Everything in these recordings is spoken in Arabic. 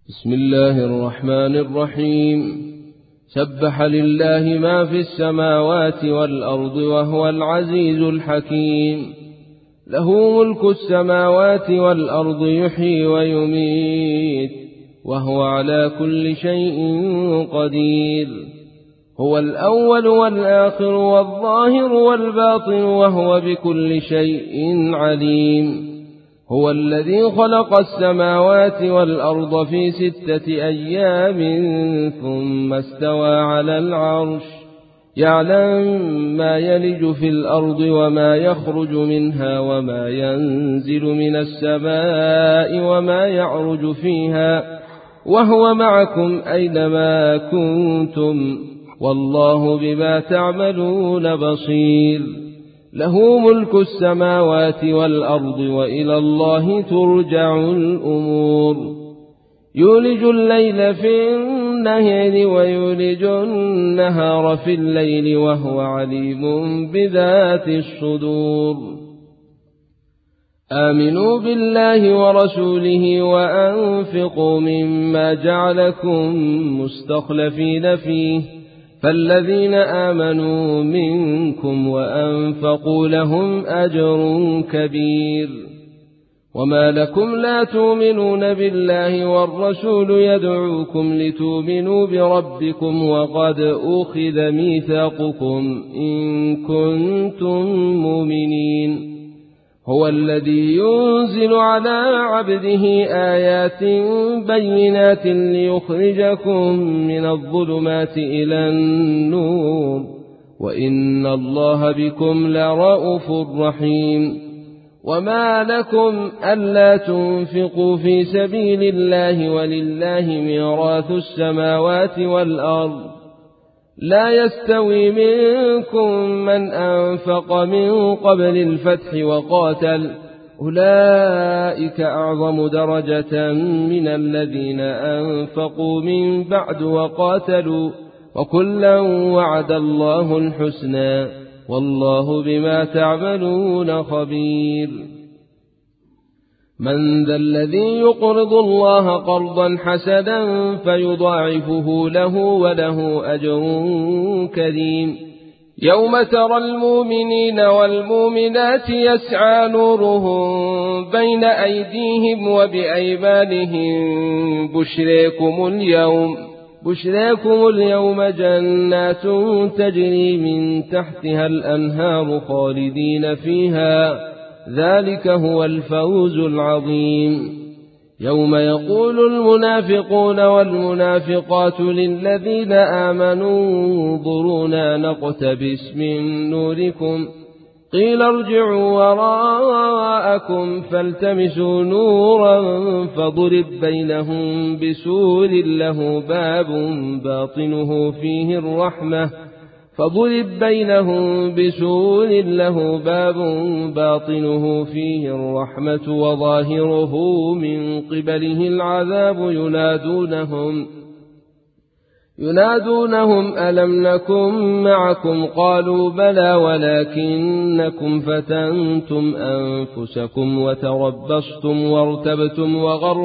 بسم الله الرحمن الرحيم. سبح لله ما في السماوات والأرض وهو العزيز الحكيم. له ملك السماوات والأرض يحيي ويميت وهو على كل شيء قدير. هو الأول والآخر والظاهر والباطن وهو بكل شيء عليم. هو الذي خلق السماوات والأرض في 6 أيام ثم استوى على العرش، يعلم ما يلج في الأرض وما يخرج منها وما ينزل من السماء وما يعرج فيها، وهو معكم أينما كنتم والله بما تعملون بصير. له ملك السماوات والأرض وإلى الله ترجع الأمور. يولج الليل في النهار ويولج النهار في الليل وهو عليم بذات الصدور. آمنوا بالله ورسوله وأنفقوا مما جعلكم مستخلفين فيه، فالذين آمنوا منكم وأنفقوا لهم أجر كبير. وما لكم لا تؤمنون بالله والرسول يدعوكم لتؤمنوا بربكم وقد أخذ ميثاقكم إن كنتم مؤمنين. هو الذي ينزل على عبده آيات بينات ليخرجكم من الظلمات إلى النور، وإن الله بكم لرءوف رحيم. وما لكم ألا تنفقوا في سبيل الله ولله ميراث السماوات والأرض، لا يستوي منكم من أنفق من قبل الفتح وقاتل، أولئك أعظم درجة من الذين أنفقوا من بعد وقاتلوا، وكلا وعد الله الحسنى والله بما تعملون خبير. من ذا الذي يقرض الله قرضا حسنا فيضاعفه له وله أجر كريم. يوم ترى المؤمنين والمؤمنات يسعى نورهم بين أيديهم وبأيمانهم بشريكم اليوم جنات تجري من تحتها الأنهار خالدين فيها، ذلك هو الفوز العظيم. يوم يقول المنافقون والمنافقات للذين آمنوا انظرونا نقتبس من نوركم قيل ارجعوا وراءكم فالتمسوا نورا فضرب بينهم بسور له باب باطنه فيه الرحمة وظاهره من قبله العذاب ينادونهم ألم نكن معكم قالوا بلى ولكنكم فتنتم أنفسكم وتربصتم وارتبتم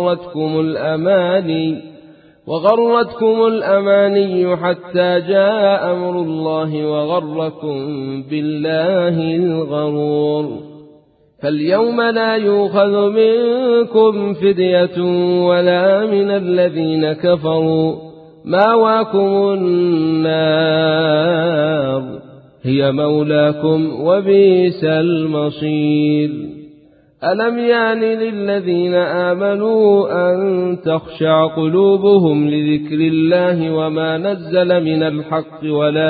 وغرتكم الأماني حتى جاء أمر الله وغركم بالله الغرور. فاليوم لا يؤخذ منكم فدية ولا من الذين كفروا، مأواكم النار هي مولاكم وبئس المصير. ألم يان للذين آمنوا أن تخشع قلوبهم لذكر الله وما نزل من الحق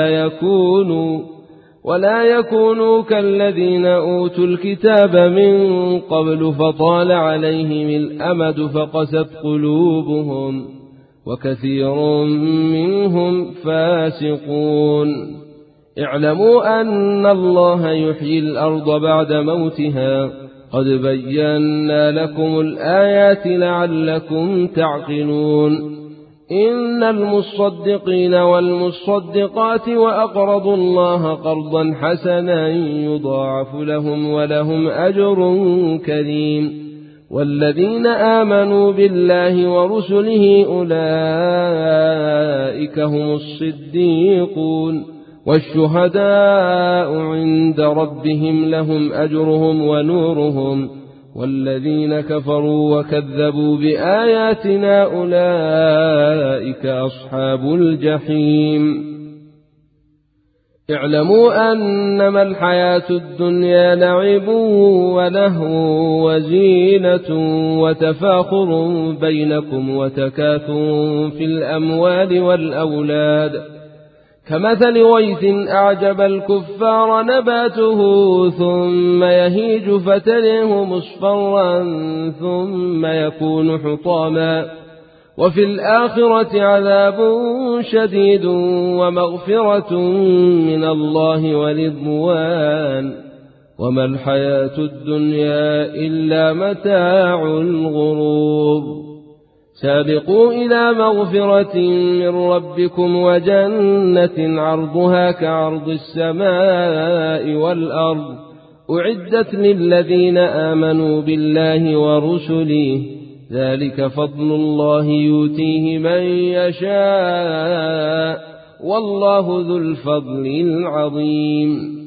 ولا يكونوا كالذين أوتوا الكتاب من قبل فطال عليهم الأمد فقست قلوبهم وكثير منهم فاسقون. اعلموا أن الله يحيي الأرض بعد موتها، قد بينا لكم الآيات لعلكم تعقلون. إن المصدقين والمصدقات وأقرضوا الله قرضا حسنا يضاعف لهم ولهم أجر كريم. والذين آمنوا بالله ورسله أولئك هم الصديقون والشهداء عند ربهم لهم أجرهم ونورهم والذين كفروا وكذبوا بآياتنا أولئك أصحاب الجحيم اعلموا أنما الحياة الدنيا لعب ولهو وزينة وتفاخر بينكم وتكاثر في الأموال والأولاد كمثل غيث أعجب الكفار نباته ثم يهيج فتريه مصفرا ثم يكون حطاما وفي الآخرة عذاب شديد ومغفرة من الله ورضوان وما الحياة الدنيا إلا متاع الغرور سابقوا إلى مغفرة من ربكم وجنة عرضها كعرض السماء والأرض أعدت للذين آمنوا بالله ورسله ذلك فضل الله يؤتيه من يشاء والله ذو الفضل العظيم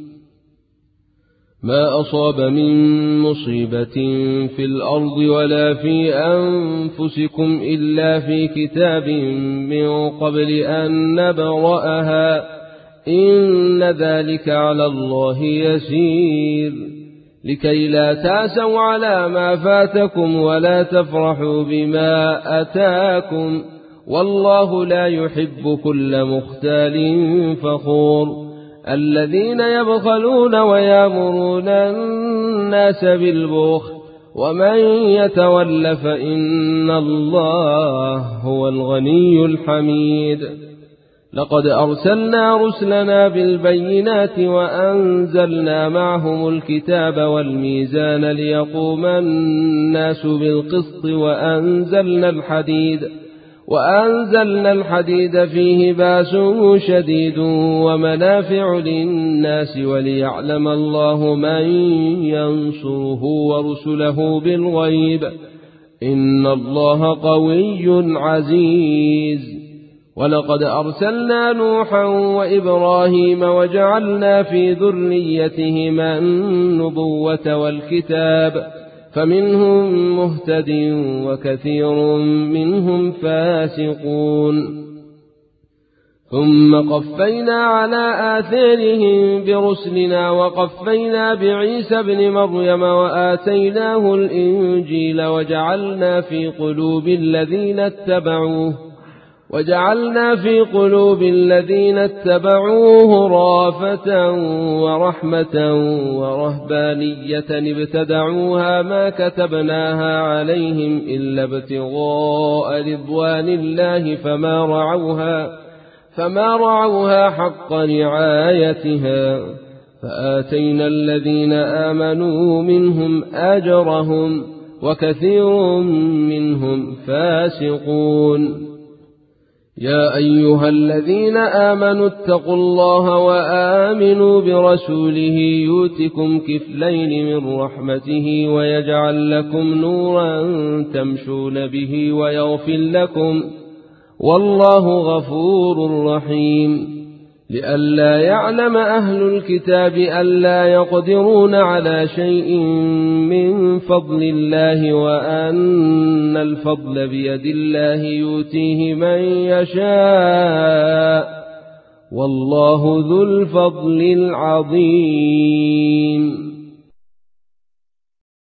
ما أصاب من مصيبة في الأرض ولا في أنفسكم إلا في كتاب من قبل أن نبرأها إن ذلك على الله يسير لكي لا تأسوا على ما فاتكم ولا تفرحوا بما أتاكم والله لا يحب كل مختال فخور الذين يبخلون ويأمرون الناس بالبخل ومن يتول فإن الله هو الغني الحميد لقد أرسلنا رسلنا بالبينات وأنزلنا معهم الكتاب والميزان ليقوم الناس بالقسط وأنزلنا الحديد فيه باس شديد ومنافع للناس وليعلم الله من ينصره ورسله بالغيب إن الله قوي عزيز ولقد أرسلنا نوحا وإبراهيم وجعلنا في ذريتهما النبوة والكتاب فمنهم مهتد وكثير منهم فاسقون ثم قفينا على آثارهم برسلنا وقفينا بعيسى بن مريم وآتيناه الإنجيل وجعلنا في قلوب الذين اتبعوه رافة ورحمة ورهبانية ابتدعوها ما كتبناها عليهم إلا ابتغاء رضوان الله فما رعوها حق رعايتها فآتينا الذين آمنوا منهم أجرهم وكثير منهم فاسقون يا أيها الذين آمنوا اتقوا الله وآمنوا برسوله يؤتكم كفلين من رحمته ويجعل لكم نورا تمشون به ويغفر لكم والله غفور رحيم لئلا يعلم أهل الكتاب ألا يقدرون على شيء من فضل الله وأن الفضل بيد الله يؤتيه من يشاء والله ذو الفضل العظيم